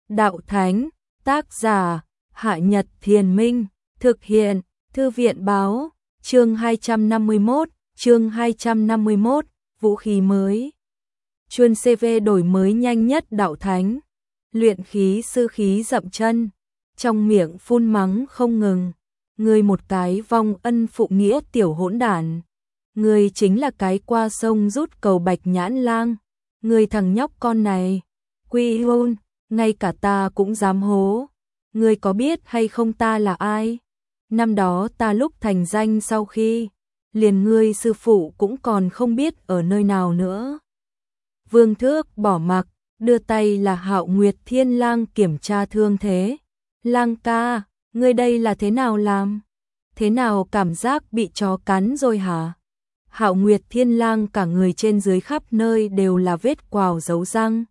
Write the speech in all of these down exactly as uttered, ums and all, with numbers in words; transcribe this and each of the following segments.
đạo thánh, tác giả, Hạ Nhật Thiền Minh, thực hiện, Thư viện báo, chương hai trăm năm mươi mốt, chương hai trăm năm mươi mốt, vũ khí mới. Chuân xê vê đổi mới nhanh nhất đạo thánh, luyện khí sư khí dậm chân, trong miệng phun mắng không ngừng, ngươi một cái vong ân phụ nghĩa tiểu hỗn đản, ngươi chính là cái qua sông rút cầu Bạch Nhãn Lang, ngươi thằng nhóc con này, quy hôn, ngay cả ta cũng dám hố, ngươi có biết hay không ta là ai? Năm đó ta lúc thành danh sau khi, liền ngươi sư phụ cũng còn không biết ở nơi nào nữa. Vương Thước bỏ mặc, đưa tay là Hạo Nguyệt Thiên Lang kiểm tra thương thế. Lang ca, ngươi đây là thế nào làm? Thế nào cảm giác bị chó cắn rồi hả? Hạo Nguyệt Thiên Lang cả người trên dưới khắp nơi đều là vết quào dấu răng.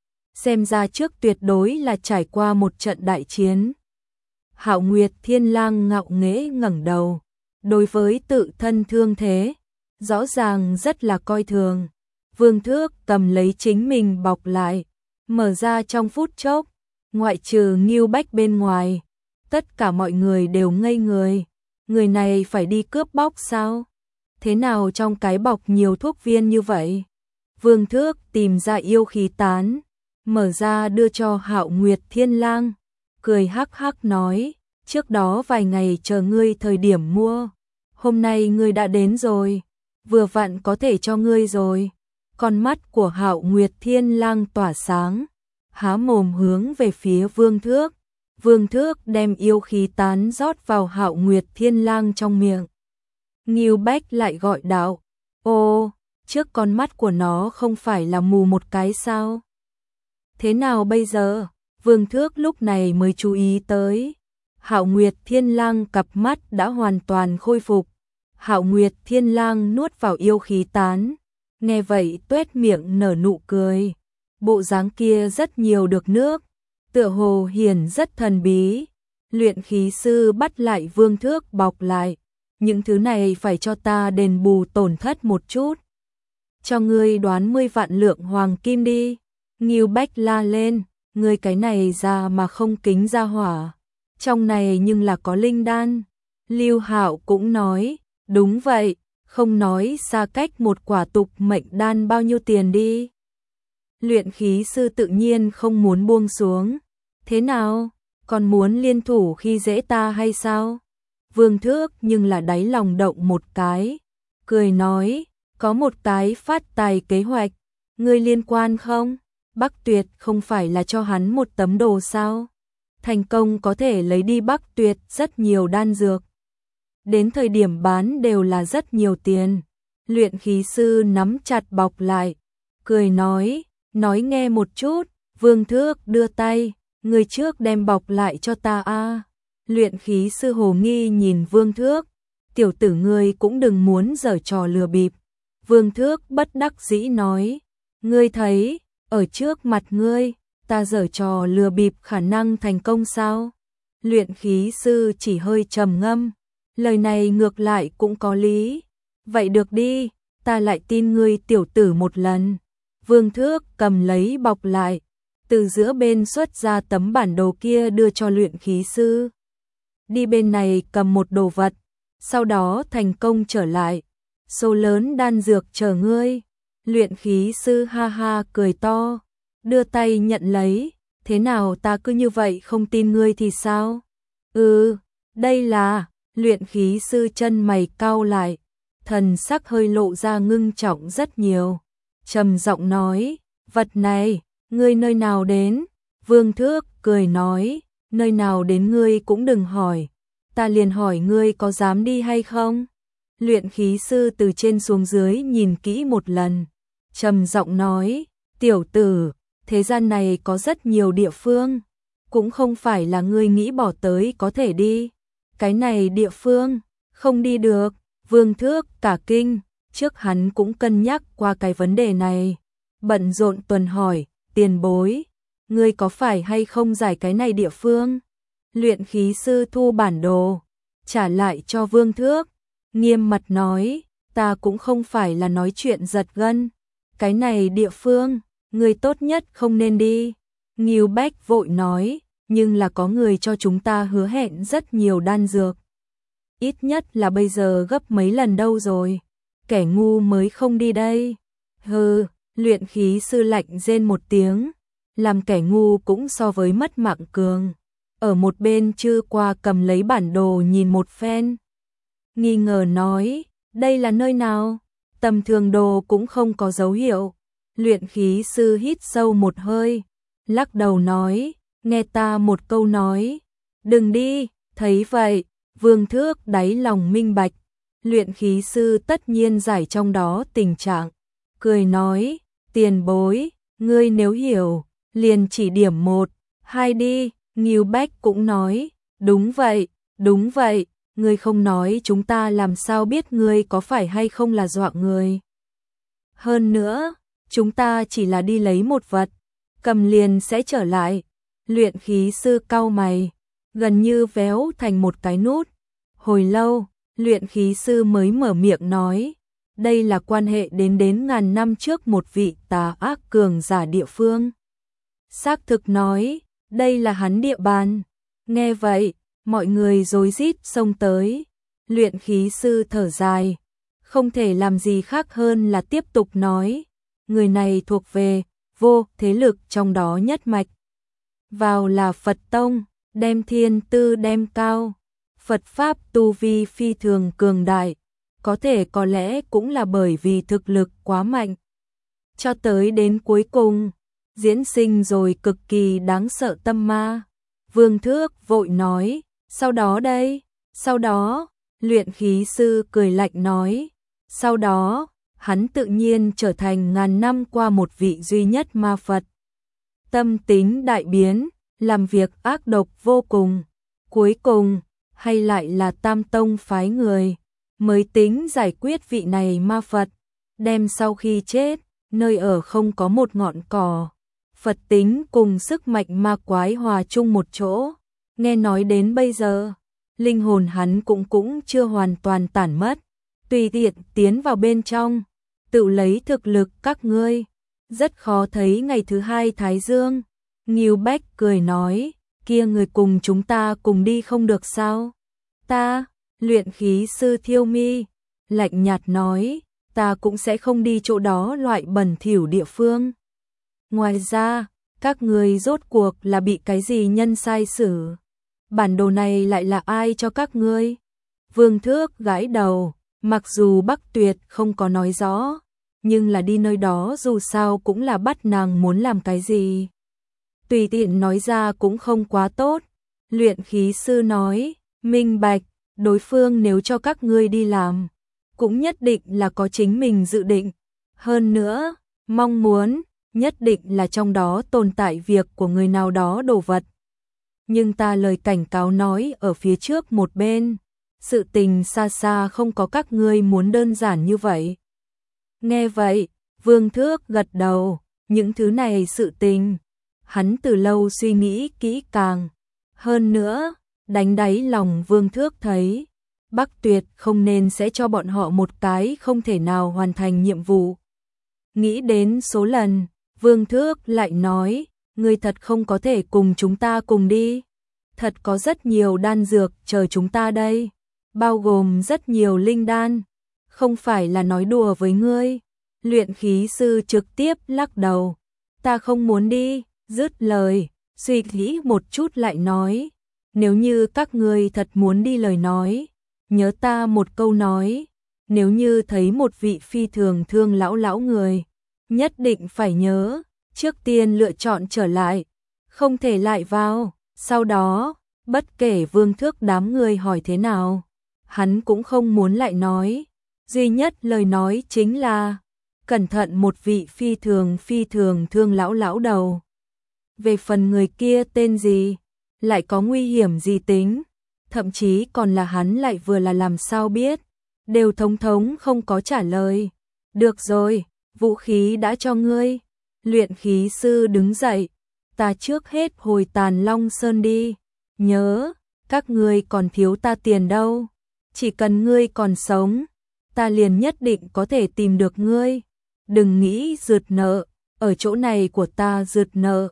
Xem ra trước tuyệt đối là trải qua một trận đại chiến. Hạo Nguyệt Thiên Lang ngạo nghễ ngẩng đầu, đối với tự thân thương thế, rõ ràng rất là coi thường. Vương Thước cầm lấy chính mình bọc lại, mở ra trong phút chốc, ngoại trừ Ngưu Bách bên ngoài, tất cả mọi người đều ngây người. Người này phải đi cướp bóc sao? Thế nào trong cái bọc nhiều thuốc viên như vậy? Vương Thước tìm ra yêu khí tán, mở ra đưa cho Hạo Nguyệt Thiên Lang, cười hắc hắc nói, trước đó vài ngày chờ ngươi thời điểm mua, hôm nay ngươi đã đến rồi, vừa vặn có thể cho ngươi rồi. Con mắt của Hạo Nguyệt Thiên Lang tỏa sáng, há mồm hướng về phía Vương Thước. Vương Thước đem yêu khí tán rót vào Hạo Nguyệt Thiên Lang trong miệng. Ngưu Bách lại gọi đạo, ô, trước con mắt của nó không phải là mù một cái sao? Thế nào bây giờ? Vương Thước lúc này mới chú ý tới. Hạo Nguyệt Thiên Lang cặp mắt đã hoàn toàn khôi phục. Hạo Nguyệt Thiên Lang nuốt vào yêu khí tán. Nghe vậy tuét miệng nở nụ cười. Bộ dáng kia rất nhiều được nước. Tựa hồ hiền rất thần bí. Luyện khí sư bắt lại Vương Thước bọc lại. Những thứ này phải cho ta đền bù tổn thất một chút. Cho ngươi đoán mươi vạn lượng hoàng kim đi. Ngưu Bách la lên. Ngươi cái này ra mà không kính ra hỏa. Trong này nhưng là có linh đan. Lưu Hạo cũng nói. Đúng vậy. Không nói xa cách một quả tục mệnh đan bao nhiêu tiền đi. Luyện khí sư tự nhiên không muốn buông xuống. Thế nào? Còn muốn liên thủ khi dễ ta hay sao? Vương Thước nhưng là đáy lòng động một cái. Cười nói, có một cái phát tài kế hoạch. Ngươi liên quan không? Bắc Tuyệt không phải là cho hắn một tấm đồ sao? Thành công có thể lấy đi Bắc Tuyệt rất nhiều đan dược. Đến thời điểm bán đều là rất nhiều tiền. Luyện khí sư nắm chặt bọc lại, cười nói, nói nghe một chút. Vương Thước đưa tay, người trước đem bọc lại cho ta a. Luyện khí sư hồ nghi nhìn Vương Thước, tiểu tử ngươi cũng đừng muốn giở trò lừa bịp. Vương Thước bất đắc dĩ nói, ngươi thấy, ở trước mặt ngươi, ta giở trò lừa bịp khả năng thành công sao? Luyện khí sư chỉ hơi trầm ngâm. Lời này ngược lại cũng có lý. Vậy được đi, ta lại tin ngươi tiểu tử một lần. Vương Thước cầm lấy bọc lại, từ giữa bên xuất ra tấm bản đồ kia đưa cho luyện khí sư. Đi bên này cầm một đồ vật, sau đó thành công trở lại. Số lớn đan dược chờ ngươi. Luyện khí sư ha ha cười to, đưa tay nhận lấy. Thế nào ta cứ như vậy không tin ngươi thì sao? Ừ, đây là... Luyện khí sư chân mày cau lại, thần sắc hơi lộ ra ngưng trọng rất nhiều. Trầm giọng nói, vật này, ngươi nơi nào đến? Vương Thước cười nói, nơi nào đến ngươi cũng đừng hỏi. Ta liền hỏi ngươi có dám đi hay không? Luyện khí sư từ trên xuống dưới nhìn kỹ một lần. Trầm giọng nói, tiểu tử, thế gian này có rất nhiều địa phương. Cũng không phải là ngươi nghĩ bỏ tới có thể đi. Cái này địa phương, không đi được. Vương Thước cả kinh, trước hắn cũng cân nhắc qua cái vấn đề này. Bận rộn tuần hỏi, tiền bối, ngươi có phải hay không giải cái này địa phương? Luyện khí sư thu bản đồ, trả lại cho Vương Thước, nghiêm mặt nói, ta cũng không phải là nói chuyện giật gân. Cái này địa phương, ngươi tốt nhất không nên đi. Ngưu Bách vội nói, nhưng là có người cho chúng ta hứa hẹn rất nhiều đan dược. Ít nhất là bây giờ gấp mấy lần đâu rồi. Kẻ ngu mới không đi đây. Hừ, luyện khí sư lạnh rên một tiếng. Làm kẻ ngu cũng so với mất mạng cường. Ở một bên Chư Qua cầm lấy bản đồ nhìn một phen. Nghi ngờ nói, đây là nơi nào? Tầm thường đồ cũng không có dấu hiệu. Luyện khí sư hít sâu một hơi, lắc đầu nói, nghe ta một câu nói, đừng đi. Thấy vậy, Vương Thước đáy lòng minh bạch, luyện khí sư tất nhiên giải trong đó tình trạng, cười nói, tiền bối, ngươi nếu hiểu, liền chỉ điểm một, hai đi. Ngưu Bách cũng nói, đúng vậy, đúng vậy, ngươi không nói chúng ta làm sao biết ngươi có phải hay không là dọa người. Hơn nữa, chúng ta chỉ là đi lấy một vật, cầm liền sẽ trở lại. Luyện khí sư cau mày, gần như véo thành một cái nút. Hồi lâu, luyện khí sư mới mở miệng nói, đây là quan hệ đến đến ngàn năm trước một vị tà ác cường giả địa phương. Xác thực nói, đây là hắn địa bàn. Nghe vậy, mọi người rối rít xông tới. Luyện khí sư thở dài, không thể làm gì khác hơn là tiếp tục nói, người này thuộc về vô thế lực trong đó nhất mạch. Vào là Phật tông, đem thiên tư đem cao. Phật pháp tu vi phi thường cường đại, có thể có lẽ cũng là bởi vì thực lực quá mạnh. Cho tới đến cuối cùng, diễn sinh rồi cực kỳ đáng sợ tâm ma. Vương Thước vội nói, sau đó đây, sau đó, luyện khí sư cười lạnh nói, sau đó, hắn tự nhiên trở thành ngàn năm qua một vị duy nhất ma Phật. Tâm tính đại biến, làm việc ác độc vô cùng. Cuối cùng, hay lại là Tam Tông phái người, mới tính giải quyết vị này ma Phật. Đem sau khi chết, nơi ở không có một ngọn cỏ. Phật tính cùng sức mạnh ma quái hòa chung một chỗ. Nghe nói đến bây giờ, linh hồn hắn cũng cũng chưa hoàn toàn tản mất. Tùy tiện tiến vào bên trong, tự lấy thực lực các ngươi, rất khó thấy ngày thứ hai Thái Dương. Ngưu Bách cười nói, kia người cùng chúng ta cùng đi không được sao? Ta, luyện khí sư Thiêu Mi, lạnh nhạt nói, ta cũng sẽ không đi chỗ đó loại bẩn thỉu địa phương. Ngoài ra, các người rốt cuộc là bị cái gì nhân sai xử? Bản đồ này lại là ai cho các ngươi? Vương Thước gãi đầu, mặc dù Bắc Tuyệt không có nói rõ, nhưng là đi nơi đó dù sao cũng là bắt nàng muốn làm cái gì. Tùy tiện nói ra cũng không quá tốt. Luyện khí sư nói, minh bạch, đối phương nếu cho các ngươi đi làm, cũng nhất định là có chính mình dự định. Hơn nữa, mong muốn, nhất định là trong đó tồn tại việc của người nào đó đồ vật. Nhưng ta lời cảnh cáo nói ở phía trước một bên, sự tình xa xa không có các ngươi muốn đơn giản như vậy. Nghe vậy, Vương Thước gật đầu, những thứ này sự tình, hắn từ lâu suy nghĩ kỹ càng. Hơn nữa, đánh đáy lòng Vương Thước thấy, Bắc Tuyệt không nên sẽ cho bọn họ một cái không thể nào hoàn thành nhiệm vụ. Nghĩ đến số lần, Vương Thước lại nói, ngươi thật không có thể cùng chúng ta cùng đi. Thật có rất nhiều đan dược chờ chúng ta đây, bao gồm rất nhiều linh đan. Không phải là nói đùa với ngươi. Luyện khí sư trực tiếp lắc đầu. Ta không muốn đi, dứt lời, suy nghĩ một chút lại nói. Nếu như các ngươi thật muốn đi lời nói, nhớ ta một câu nói. Nếu như thấy một vị phi thường thương lão lão người, nhất định phải nhớ, trước tiên lựa chọn trở lại, không thể lại vào. Sau đó, bất kể Vương Thước đám người hỏi thế nào, hắn cũng không muốn lại nói. Duy nhất lời nói chính là, cẩn thận một vị phi thường phi thường thương lão lão đầu. Về phần người kia tên gì, lại có nguy hiểm gì tính, thậm chí còn là hắn lại vừa là làm sao biết, đều thống thống không có trả lời. Được rồi, vũ khí đã cho ngươi. Luyện khí sư đứng dậy, ta trước hết hồi Tàn Long Sơn đi. Nhớ, các ngươi còn thiếu ta tiền đâu. Chỉ cần ngươi còn sống, ta liền nhất định có thể tìm được ngươi. Đừng nghĩ rượt nợ, ở chỗ này của ta rượt nợ,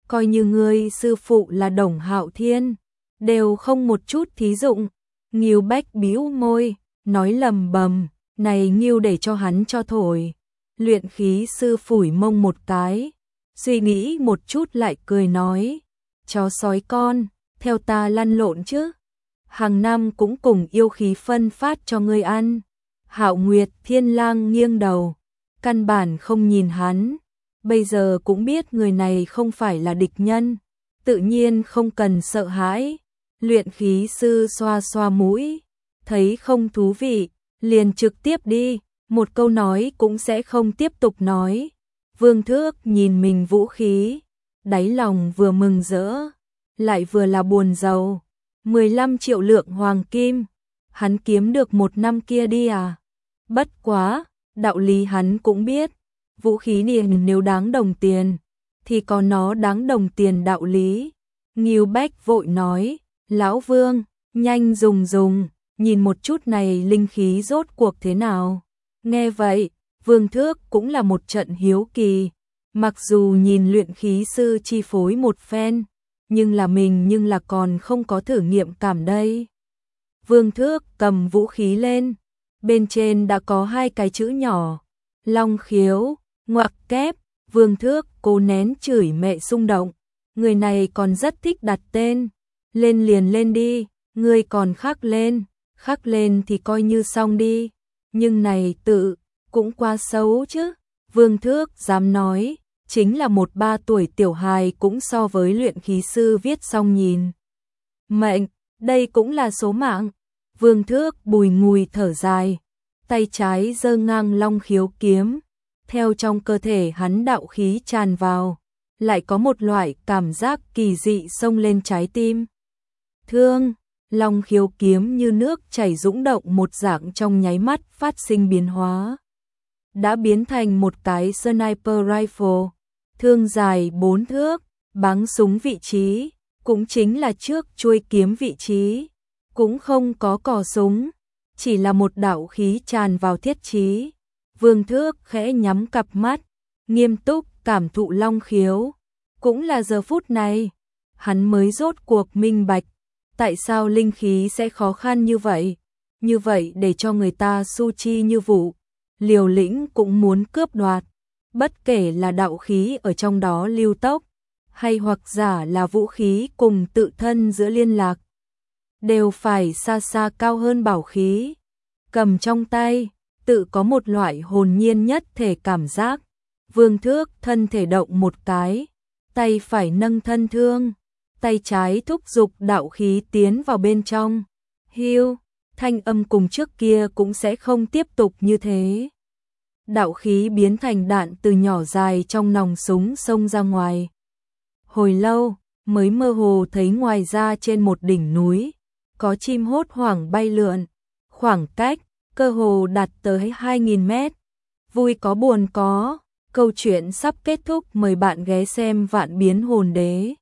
coi như ngươi sư phụ là Đồng Hạo Thiên, đều không một chút thí dụng. Ngưu Bách bĩu môi, nói lầm bầm, này Ngưu để cho hắn cho thổi. Luyện khí sư phủi mông một cái, suy nghĩ một chút lại cười nói, chó sói con, theo ta lăn lộn chứ. Hàng năm cũng cùng yêu khí phân phát cho ngươi ăn. Hạo Nguyệt Thiên Lang nghiêng đầu, căn bản không nhìn hắn. Bây giờ cũng biết người này không phải là địch nhân, tự nhiên không cần sợ hãi. Luyện khí sư xoa xoa mũi, thấy không thú vị, liền trực tiếp đi, một câu nói cũng sẽ không tiếp tục nói. Vương Thước nhìn mình vũ khí, đáy lòng vừa mừng rỡ, lại vừa là buồn rầu. mười lăm triệu lượng hoàng kim, hắn kiếm được một năm kia đi à? Bất quá, đạo lý hắn cũng biết, vũ khí niềng nếu đáng đồng tiền, thì có nó đáng đồng tiền đạo lý. Ngưu Bách vội nói, Lão Vương, nhanh dùng dùng, nhìn một chút này linh khí rốt cuộc thế nào. Nghe vậy, Vương Thước cũng là một trận hiếu kỳ, mặc dù nhìn luyện khí sư chi phối một phen, nhưng là mình nhưng là còn không có thử nghiệm cảm đây. Vương Thước cầm vũ khí lên, bên trên đã có hai cái chữ nhỏ, Long Khiếu, ngoặc kép. Vương Thước cố nén chửi mẹ xung động, người này còn rất thích đặt tên, lên liền lên đi, ngươi còn khắc lên, khắc lên thì coi như xong đi, nhưng này tự, cũng quá xấu chứ. Vương Thước dám nói, chính là một ba tuổi tiểu hài cũng so với luyện khí sư viết xong nhìn. Mệnh, đây cũng là số mạng. Vương Thước bùi ngùi thở dài, tay trái giơ ngang Long Khiếu kiếm, theo trong cơ thể hắn đạo khí tràn vào, lại có một loại cảm giác kỳ dị xông lên trái tim. Thương, Long Khiếu kiếm như nước chảy dũng động một dạng trong nháy mắt phát sinh biến hóa, đã biến thành một cái sniper rifle, thương dài bốn thước, bắn súng vị trí, cũng chính là trước chuôi kiếm vị trí, cũng không có cò súng, chỉ là một đạo khí tràn vào thiết trí. Vương Thước khẽ nhắm cặp mắt, nghiêm túc cảm thụ Long Khiếu. Cũng là giờ phút này, hắn mới rốt cuộc minh bạch, tại sao linh khí sẽ khó khăn như vậy, như vậy để cho người ta su chi như vụ, liều lĩnh cũng muốn cướp đoạt, bất kể là đạo khí ở trong đó lưu tốc, hay hoặc giả là vũ khí cùng tự thân giữa liên lạc, đều phải xa xa cao hơn bảo khí. Cầm trong tay, tự có một loại hồn nhiên nhất thể cảm giác. Vương Thước thân thể động một cái, tay phải nâng thân thương, tay trái thúc giục đạo khí tiến vào bên trong. Hiu, thanh âm cùng trước kia cũng sẽ không tiếp tục như thế. Đạo khí biến thành đạn từ nhỏ dài trong nòng súng xông ra ngoài. Hồi lâu, mới mơ hồ thấy ngoài ra trên một đỉnh núi, có chim hốt hoảng bay lượn, khoảng cách cơ hồ đạt tới hai nghìn mét. Vui có buồn có, câu chuyện sắp kết thúc, mời bạn ghé xem Vạn Biến Hồn Đế.